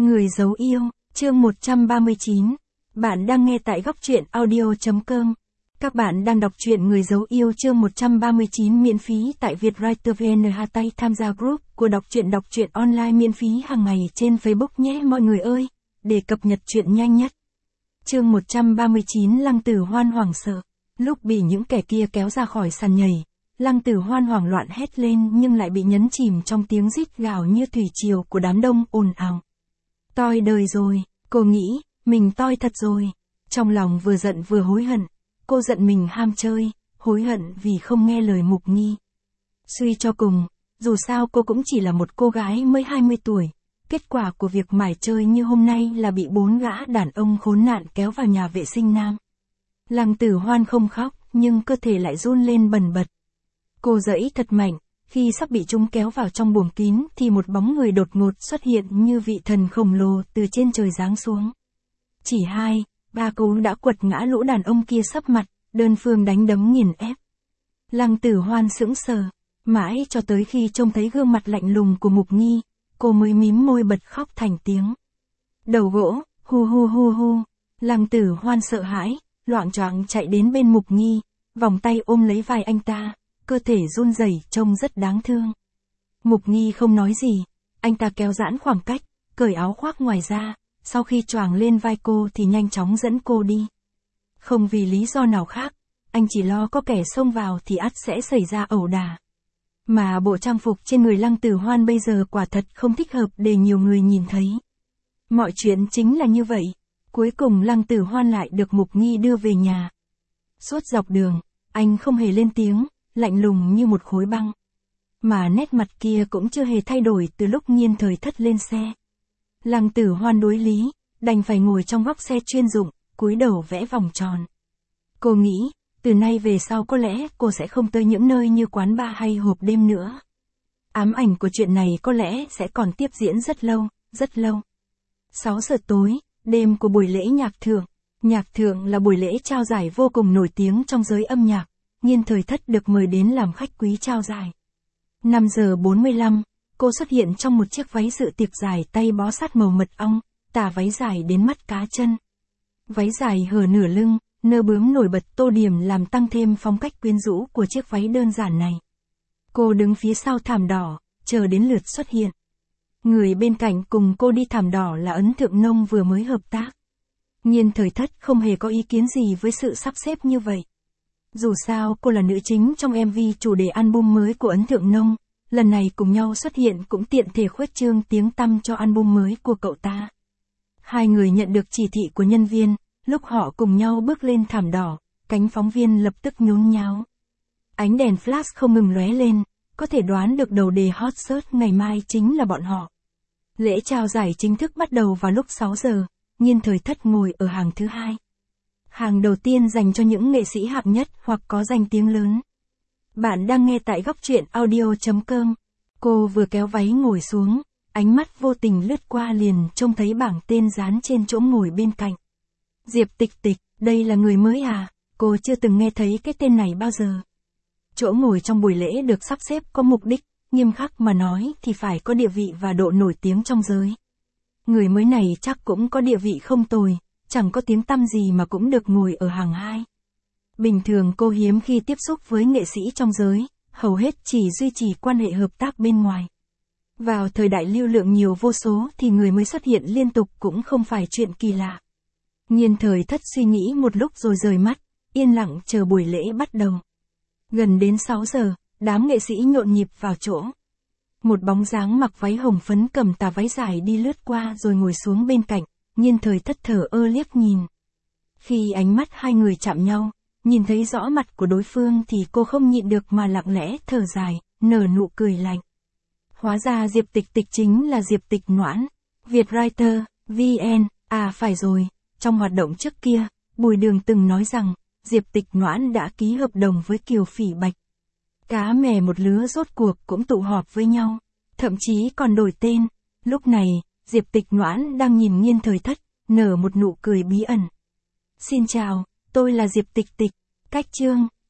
Người giấu yêu, chương 139. Bạn đang nghe tại góc truyện audio.com. Các bạn đang đọc truyện Người giấu yêu chương 139 miễn phí tại Vietwriter VN. Tay tham gia group của đọc truyện online miễn phí hàng ngày trên Facebook nhé mọi người ơi, để cập nhật truyện nhanh nhất. Chương 139 Lăng Tử Hoan hoảng sợ. Lúc bị những kẻ kia kéo ra khỏi sàn nhảy, Lăng Tử Hoan hoảng loạn hét lên nhưng lại bị nhấn chìm trong tiếng rít gào như thủy triều của đám đông ồn ào. Toi đời rồi, cô nghĩ, mình toi thật rồi. Trong lòng vừa giận vừa hối hận. Cô giận mình ham chơi, hối hận vì không nghe lời Mục Nghi. Suy cho cùng, dù sao cô cũng chỉ là một cô gái mới 20 tuổi. Kết quả của việc mải chơi như hôm nay là bị 4 gã đàn ông khốn nạn kéo vào nhà vệ sinh nam. Lăng Tử Hoan không khóc, nhưng cơ thể lại run lên bần bật. Cô giãy thật mạnh, khi sắp bị chúng kéo vào trong buồng kín thì một bóng người đột ngột xuất hiện như vị thần khổng lồ từ trên trời giáng xuống. Chỉ 2-3 cú đã quật ngã lũ đàn ông kia sấp mặt, đơn phương đánh đấm nghiền ép. Lăng Tử Hoan sững sờ, mãi cho tới khi trông thấy gương mặt lạnh lùng của Mục Nghi, cô mới mím môi bật khóc thành tiếng. Đầu gỗ, hu hu hu hu. Lăng Tử Hoan sợ hãi, loạng choạng chạy đến bên Mục Nghi, vòng tay ôm lấy vai anh ta, cơ thể run rẩy trông rất đáng thương. Mục Nghi không nói gì, anh ta kéo giãn khoảng cách, cởi áo khoác ngoài ra, sau khi choàng lên vai cô thì nhanh chóng dẫn cô đi. Không vì lý do nào khác, anh chỉ lo có kẻ xông vào thì ắt sẽ xảy ra ẩu đả. Mà bộ trang phục trên người Lăng Tử Hoan bây giờ quả thật không thích hợp để nhiều người nhìn thấy. Mọi chuyện chính là như vậy, cuối cùng Lăng Tử Hoan lại được Mục Nghi đưa về nhà. Suốt dọc đường, anh không hề lên tiếng, lạnh lùng như một khối băng. Mà nét mặt kia cũng chưa hề thay đổi từ lúc Nhiên Thời Thất lên xe. Lăng Tử Hoan đối lý, đành phải ngồi trong góc xe chuyên dụng, cúi đầu vẽ vòng tròn. Cô nghĩ, từ nay về sau có lẽ cô sẽ không tới những nơi như quán bar hay hộp đêm nữa. Ám ảnh của chuyện này có lẽ sẽ còn tiếp diễn rất lâu, rất lâu. 6 giờ tối, đêm của buổi lễ nhạc thượng. Nhạc thượng là buổi lễ trao giải vô cùng nổi tiếng trong giới âm nhạc. Nhiên Thời Thất được mời đến làm khách quý trao giải. 5 giờ 45, cô xuất hiện trong một chiếc váy dự tiệc dài tay bó sát màu mật ong, tà váy dài đến mắt cá chân. Váy dài hở nửa lưng, nơ bướm nổi bật tô điểm làm tăng thêm phong cách quyến rũ của chiếc váy đơn giản này. Cô đứng phía sau thảm đỏ, chờ đến lượt xuất hiện. Người bên cạnh cùng cô đi thảm đỏ là Ấn Thượng Nông vừa mới hợp tác. Nhiên Thời Thất không hề có ý kiến gì với sự sắp xếp như vậy. Dù sao cô là nữ chính trong MV chủ đề album mới của Ấn Thượng Nông, lần này cùng nhau xuất hiện cũng tiện thể khuếch trương tiếng tăm cho album mới của cậu ta. Hai người nhận được chỉ thị của nhân viên, lúc họ cùng nhau bước lên thảm đỏ, cánh phóng viên lập tức nhốn nháo. Ánh đèn flash không ngừng lóe lên, có thể đoán được đầu đề hot search ngày mai chính là bọn họ. Lễ trao giải chính thức bắt đầu vào lúc 6 giờ, Nhiên Thời Thất ngồi ở hàng thứ 2. Hàng đầu tiên dành cho những nghệ sĩ hạng nhất hoặc có danh tiếng lớn. Bạn đang nghe tại góc truyện audio.com. Cô vừa kéo váy ngồi xuống, ánh mắt vô tình lướt qua liền trông thấy bảng tên dán trên chỗ ngồi bên cạnh. Diệp Tịch Tịch, đây là người mới à? Cô chưa từng nghe thấy cái tên này bao giờ. Chỗ ngồi trong buổi lễ được sắp xếp có mục đích, nghiêm khắc mà nói thì phải có địa vị và độ nổi tiếng trong giới. Người mới này chắc cũng có địa vị không tồi, chẳng có tiếng tăm gì mà cũng được ngồi ở hàng 2. Bình thường cô hiếm khi tiếp xúc với nghệ sĩ trong giới, hầu hết chỉ duy trì quan hệ hợp tác bên ngoài. Vào thời đại lưu lượng nhiều vô số thì người mới xuất hiện liên tục cũng không phải chuyện kỳ lạ. Nhiên Thời Thất suy nghĩ một lúc rồi rời mắt, yên lặng chờ buổi lễ bắt đầu. Gần đến 6 giờ, đám nghệ sĩ nhộn nhịp vào chỗ. Một bóng dáng mặc váy hồng phấn cầm tà váy dài đi lướt qua rồi ngồi xuống bên cạnh, Nhiên Thời Thất thở ơ liếc nhìn. Khi ánh mắt hai người chạm nhau, nhìn thấy rõ mặt của đối phương thì cô không nhịn được mà lặng lẽ thở dài, nở nụ cười lạnh. Hóa ra Diệp Tịch Tịch chính là Diệp Tịch Noãn, Vietwriter, VN, à phải rồi, trong hoạt động trước kia, Bùi Đường từng nói rằng, Diệp Tịch Noãn đã ký hợp đồng với Kiều Phỉ Bạch. Cá mè một lứa rốt cuộc cũng tụ họp với nhau, thậm chí còn đổi tên. Lúc này, Diệp Tịch Noãn đang nhìn Nhiên Thời Thất, nở một nụ cười bí ẩn. Xin chào, tôi là Diệp Tịch Tịch. Cách chương,